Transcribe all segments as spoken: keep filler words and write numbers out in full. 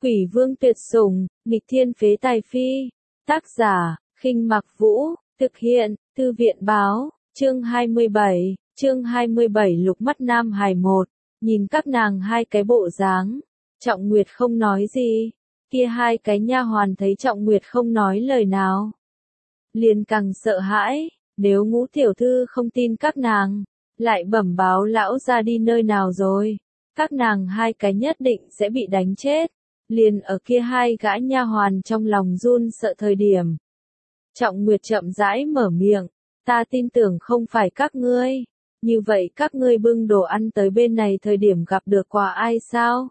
Quỷ vương tuyệt sủng, nghịch thiên phế tài phi. Tác giả, Khinh Mặc Vũ, thực hiện, Thư viện báo, chương hai mươi bảy, chương hai mươi bảy Lục Mắt Nam Hải một. Nhìn các nàng hai cái bộ dáng, Trọng Nguyệt không nói gì, kia hai cái nha hoàn thấy Trọng Nguyệt không nói lời nào, liền càng sợ hãi, nếu Ngũ tiểu thư không tin các nàng, lại bẩm báo lão ra đi nơi nào rồi, các nàng hai cái nhất định sẽ bị đánh chết. Liền ở kia hai gã nha hoàn trong lòng run sợ thời điểm, Trọng Nguyệt chậm rãi mở miệng, ta tin tưởng không phải các ngươi, như vậy các ngươi bưng đồ ăn tới bên này thời điểm gặp được quà ai sao?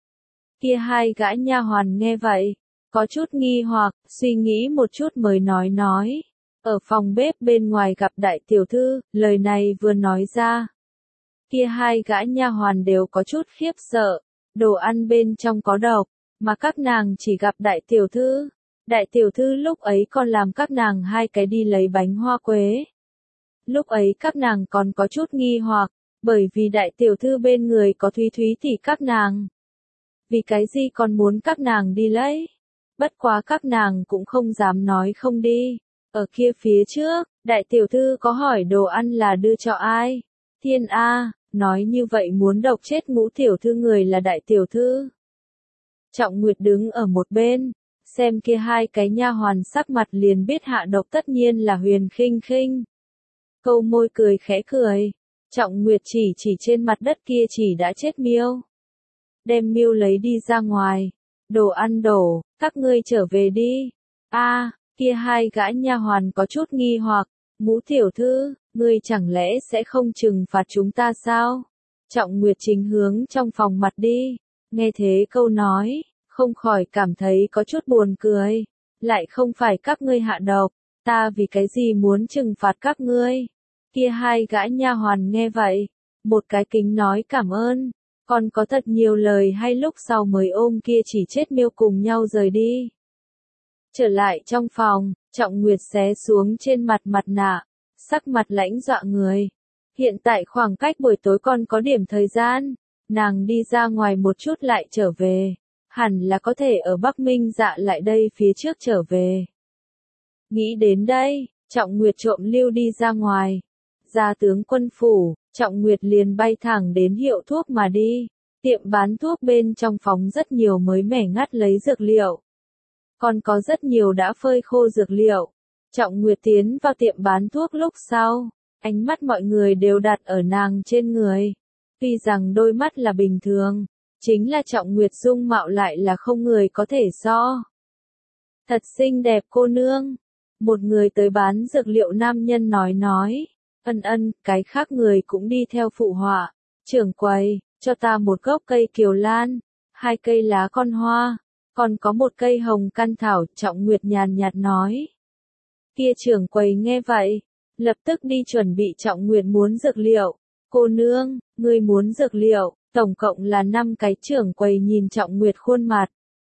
Kia hai gã nha hoàn nghe vậy, có chút nghi hoặc, suy nghĩ một chút mới nói nói, ở phòng bếp bên ngoài gặp đại tiểu thư, lời này vừa nói ra. Kia hai gã nha hoàn đều có chút khiếp sợ, đồ ăn bên trong có độc, mà các nàng chỉ gặp đại tiểu thư. Đại tiểu thư lúc ấy còn làm các nàng hai cái đi lấy bánh hoa quế. Lúc ấy các nàng còn có chút nghi hoặc, bởi vì đại tiểu thư bên người có Thúy Thúy tỷ các nàng. Vì cái gì còn muốn các nàng đi lấy? Bất quá các nàng cũng không dám nói không đi. Ở kia phía trước, đại tiểu thư có hỏi đồ ăn là đưa cho ai? Thiên A, nói như vậy muốn độc chết Ngũ tiểu thư người là đại tiểu thư. Trọng Nguyệt đứng ở một bên, xem kia hai cái nha hoàn sắc mặt liền biết hạ độc tất nhiên là Huyền Khinh Khinh. Câu môi cười khẽ cười, Trọng Nguyệt chỉ chỉ trên mặt đất kia chỉ đã chết miêu. Đem miêu lấy đi ra ngoài, đồ ăn đổ, các ngươi trở về đi. A, kia hai gã nha hoàn có chút nghi hoặc, Ngũ tiểu thư, ngươi chẳng lẽ sẽ không trừng phạt chúng ta sao? Trọng Nguyệt chính hướng trong phòng mặt đi, nghe thế câu nói, không khỏi cảm thấy có chút buồn cười, lại không phải các ngươi hạ độc, ta vì cái gì muốn trừng phạt các ngươi? Kia hai gã nha hoàn nghe vậy, một cái kính nói cảm ơn, còn có thật nhiều lời hay lúc sau mới ôm kia chỉ chết miêu cùng nhau rời đi. Trở lại trong phòng, Trọng Nguyệt xé xuống trên mặt mặt nạ, sắc mặt lãnh dọa người. Hiện tại khoảng cách buổi tối còn có điểm thời gian, nàng đi ra ngoài một chút lại trở về, hẳn là có thể ở Bắc Minh Dạ lại đây phía trước trở về. Nghĩ đến đây, Trọng Nguyệt trộm lưu đi ra ngoài, ra tướng quân phủ, Trọng Nguyệt liền bay thẳng đến hiệu thuốc mà đi, tiệm bán thuốc bên trong phóng rất nhiều mới mẻ ngắt lấy dược liệu. Còn có rất nhiều đã phơi khô dược liệu. Trọng Nguyệt tiến vào tiệm bán thuốc lúc sau, ánh mắt mọi người đều đặt ở nàng trên người. Tuy rằng đôi mắt là bình thường, chính là Trọng Nguyệt dung mạo lại là không người có thể so. Thật xinh đẹp cô nương. Một người tới bán dược liệu nam nhân nói nói. Ân ân, cái khác người cũng đi theo phụ họa. Trưởng quầy, cho ta một gốc cây kiều lan, hai cây lá con hoa, còn có một cây hồng căn thảo. Trọng Nguyệt nhàn nhạt nói. Kia trưởng quầy nghe vậy, lập tức đi chuẩn bị Trọng Nguyệt muốn dược liệu. Cô nương, ngươi muốn dược liệu, tổng cộng là năm cái. Trưởng quầy nhìn Trọng Nguyệt khuôn mặt,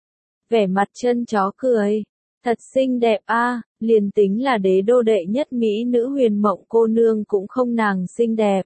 vẻ mặt chân chó cười, thật xinh đẹp a, liền tính là đế đô đệ nhất mỹ nữ Huyền Mộng cô nương cũng không nàng xinh đẹp.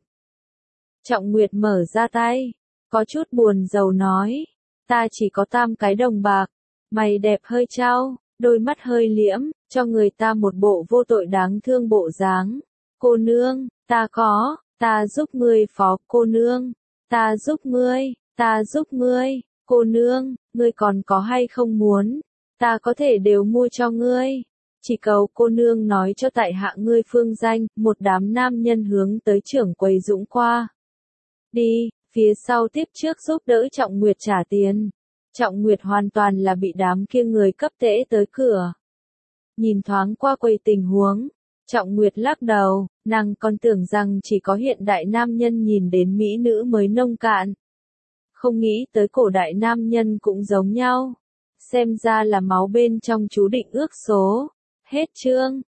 Trọng Nguyệt mở ra tay, có chút buồn rầu nói, ta chỉ có tam cái đồng bạc, mày đẹp hơi trao, đôi mắt hơi liễm, cho người ta một bộ vô tội đáng thương bộ dáng. Cô nương, ta có, ta giúp ngươi phó. Cô nương, ta giúp ngươi, ta giúp ngươi. Cô nương, ngươi còn có hay không muốn, ta có thể đều mua cho ngươi. Chỉ cầu cô nương nói cho tại hạ ngươi phương danh. Một đám nam nhân hướng tới trưởng quầy dũng qua. Đi, phía sau tiếp trước giúp đỡ Trọng Nguyệt trả tiền. Trọng Nguyệt hoàn toàn là bị đám kia người cấp tễ tới cửa. Nhìn thoáng qua quầy tình huống, Trọng Nguyệt lắc đầu, nàng còn tưởng rằng chỉ có hiện đại nam nhân nhìn đến mỹ nữ mới nông cạn. Không nghĩ tới cổ đại nam nhân cũng giống nhau. Xem ra là máu bên trong chú định ước số. Hết chương.